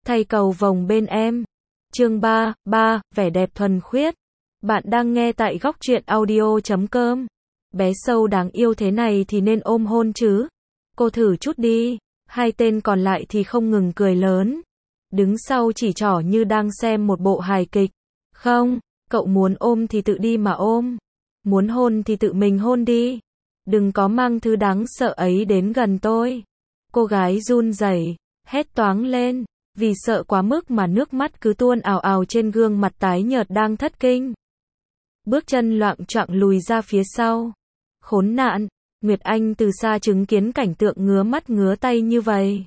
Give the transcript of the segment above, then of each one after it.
thay cầu vồng bên em. Chương 3, vẻ đẹp thuần khiết. Bạn đang nghe tại góc truyện audio.com. Bé sâu đáng yêu thế này thì nên ôm hôn chứ. Cô thử chút đi. Hai tên còn lại thì không ngừng cười lớn. Đứng sau chỉ trỏ như đang xem một bộ hài kịch. Không, cậu muốn ôm thì tự đi mà ôm. Muốn hôn thì tự mình hôn đi. Đừng có mang thứ đáng sợ ấy đến gần tôi. Cô gái run rẩy, hét toáng lên, vì sợ quá mức mà nước mắt cứ tuôn ào ào trên gương mặt tái nhợt đang thất kinh. Bước chân loạng choạng lùi ra phía sau. Khốn nạn, Nguyệt Anh từ xa chứng kiến cảnh tượng ngứa mắt ngứa tay như vậy.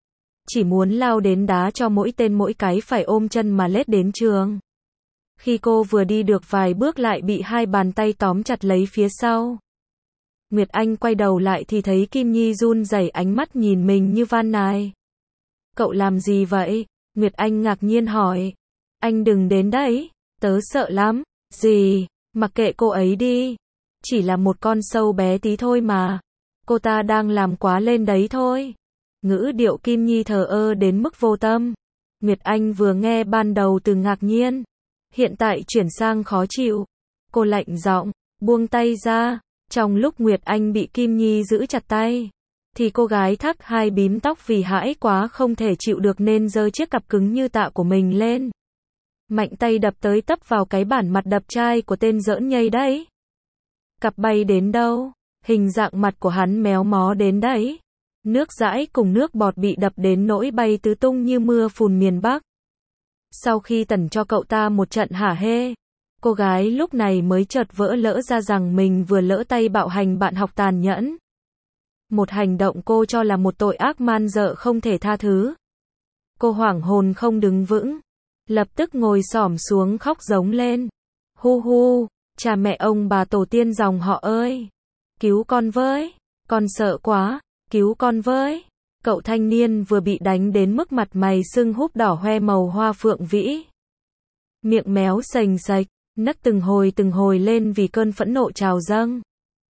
Chỉ muốn lao đến đá cho mỗi tên mỗi cái phải ôm chân mà lết đến trường. Khi cô vừa đi được vài bước lại bị hai bàn tay tóm chặt lấy phía sau. Nguyệt Anh quay đầu lại thì thấy Kim Nhi run rẩy ánh mắt nhìn mình như van nài. Cậu làm gì vậy? Nguyệt Anh ngạc nhiên hỏi. Anh đừng đến đấy, tớ sợ lắm. Gì? Mặc kệ cô ấy đi. Chỉ là một con sâu bé tí thôi mà. Cô ta đang làm quá lên đấy thôi. Ngữ điệu Kim Nhi thờ ơ đến mức vô tâm. Nguyệt Anh vừa nghe ban đầu từ ngạc nhiên, hiện tại chuyển sang khó chịu. Cô lạnh giọng, buông tay ra. Trong lúc Nguyệt Anh bị Kim Nhi giữ chặt tay, thì cô gái thắt hai bím tóc vì hãi quá không thể chịu được nên giơ chiếc cặp cứng như tạ của mình lên. Mạnh tay đập tới tấp vào cái bản mặt đập chai của tên giỡn nhây đấy. Cặp bay đến đâu? Hình dạng mặt của hắn méo mó đến đấy. Nước dãi cùng nước bọt bị đập đến nỗi bay tứ tung như mưa phùn miền Bắc. Sau khi tẩn cho cậu ta một trận hả hê, cô gái lúc này mới chợt vỡ lỡ ra rằng mình vừa lỡ tay bạo hành bạn học tàn nhẫn. Một hành động cô cho là một tội ác man dợ không thể tha thứ. Cô hoảng hồn không đứng vững, lập tức ngồi xổm xuống khóc giống lên. Hu hu, cha mẹ ông bà tổ tiên dòng họ ơi, cứu con với, con sợ quá, cứu con với. Cậu thanh niên vừa bị đánh đến mức mặt mày sưng húp đỏ hoe màu hoa phượng vĩ. Miệng méo sành sạch, nấc từng hồi lên vì cơn phẫn nộ trào dâng.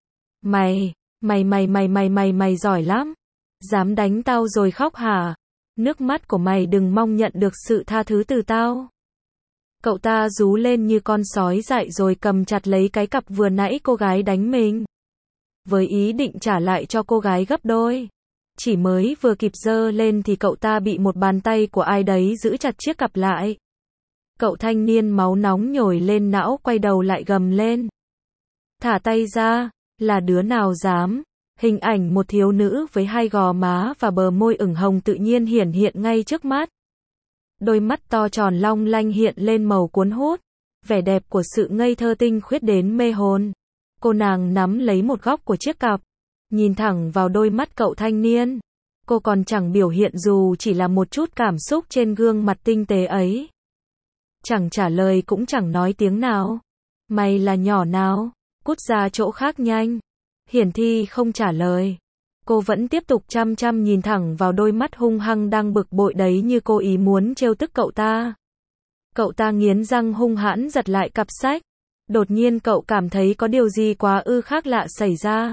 Mày giỏi lắm. Dám đánh tao rồi khóc hả? Nước mắt của mày đừng mong nhận được sự tha thứ từ tao. Cậu ta rú lên như con sói dại rồi cầm chặt lấy cái cặp vừa nãy cô gái đánh mình, với ý định trả lại cho cô gái gấp đôi. Chỉ mới vừa kịp giơ lên thì cậu ta bị một bàn tay của ai đấy giữ chặt chiếc cặp lại. Cậu thanh niên máu nóng nhồi lên não quay đầu lại gầm lên. Thả tay ra, là đứa nào dám? Hình ảnh một thiếu nữ với hai gò má và bờ môi ửng hồng tự nhiên hiển hiện ngay trước mắt. Đôi mắt to tròn long lanh hiện lên màu cuốn hút, vẻ đẹp của sự ngây thơ tinh khuyết đến mê hồn. Cô nàng nắm lấy một góc của chiếc cặp, nhìn thẳng vào đôi mắt cậu thanh niên. Cô còn chẳng biểu hiện dù chỉ là một chút cảm xúc trên gương mặt tinh tế ấy. Chẳng trả lời cũng chẳng nói tiếng nào. Mày là nhỏ nào? Cút ra chỗ khác nhanh. Hiển Thi không trả lời. Cô vẫn tiếp tục chăm chăm nhìn thẳng vào đôi mắt hung hăng đang bực bội đấy như cô ý muốn trêu tức cậu ta. Cậu ta nghiến răng hung hãn giật lại cặp sách. Đột nhiên cậu cảm thấy có điều gì quá khác lạ xảy ra.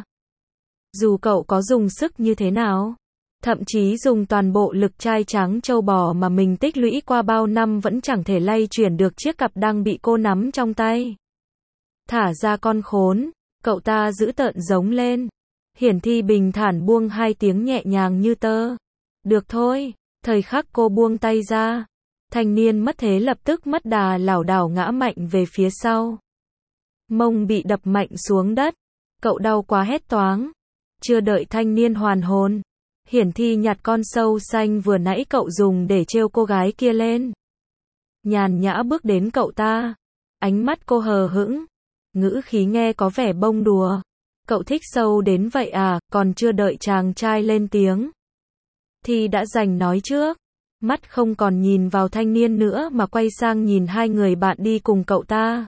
Dù cậu có dùng sức như thế nào, thậm chí dùng toàn bộ lực trai trắng trâu bò mà mình tích lũy qua bao năm vẫn chẳng thể lay chuyển được chiếc cặp đang bị cô nắm trong tay. Thả ra con khốn, cậu ta dữ tợn giống lên. Hiển Thi bình thản buông hai tiếng nhẹ nhàng như tơ. Được thôi. Thời khắc cô buông tay ra, thanh niên mất thế lập tức mất đà lảo đảo ngã mạnh về phía sau. Mông bị đập mạnh xuống đất. Cậu đau quá hét toáng. Chưa đợi thanh niên hoàn hồn, Hiển Thi nhặt con sâu xanh vừa nãy cậu dùng để trêu cô gái kia lên. Nhàn nhã bước đến cậu ta. Ánh mắt cô hờ hững, ngữ khí nghe có vẻ bông đùa. Cậu thích sâu đến vậy à? Còn chưa đợi chàng trai lên tiếng, Thi đã giành nói trước. Mắt không còn nhìn vào thanh niên nữa mà quay sang nhìn hai người bạn đi cùng cậu ta.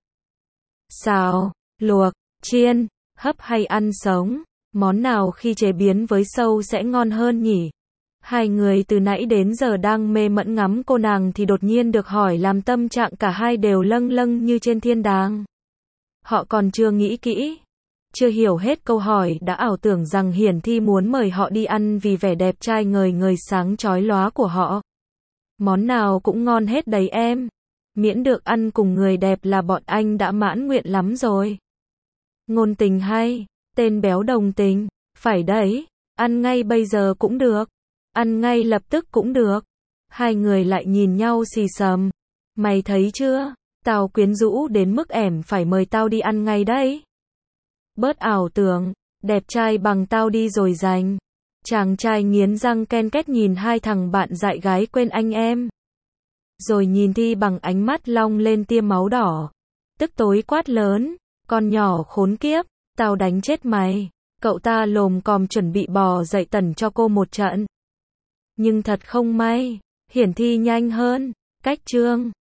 Xào, luộc, chiên, hấp hay ăn sống? Món nào khi chế biến với sâu sẽ ngon hơn nhỉ? Hai người từ nãy đến giờ đang mê mẫn ngắm cô nàng thì đột nhiên được hỏi làm tâm trạng cả hai đều lâng lâng như trên thiên đàng. Họ còn chưa nghĩ kỹ, chưa hiểu hết câu hỏi đã ảo tưởng rằng Hiển Thi muốn mời họ đi ăn vì vẻ đẹp trai ngời ngời sáng chói lóa của họ. Món nào cũng ngon hết đấy em. Miễn được ăn cùng người đẹp là bọn anh đã mãn nguyện lắm rồi. Ngôn tình hay, tên béo đồng tình, phải đấy, ăn ngay bây giờ cũng được, ăn ngay lập tức cũng được. Hai người lại nhìn nhau xì xầm. Mày thấy chưa, tao quyến rũ đến mức ẻm phải mời tao đi ăn ngay đấy. Bớt ảo tưởng, đẹp trai bằng tao đi rồi dành. Chàng trai nghiến răng ken két nhìn hai thằng bạn dại gái quên anh em. Rồi nhìn Thi bằng ánh mắt long lên tia máu đỏ. Tức tối quát lớn, con nhỏ khốn kiếp, tao đánh chết mày. Cậu ta lồm còm chuẩn bị bò dậy tẩn cho cô một trận. Nhưng thật không may, Hiển Thi nhanh hơn, cách Trương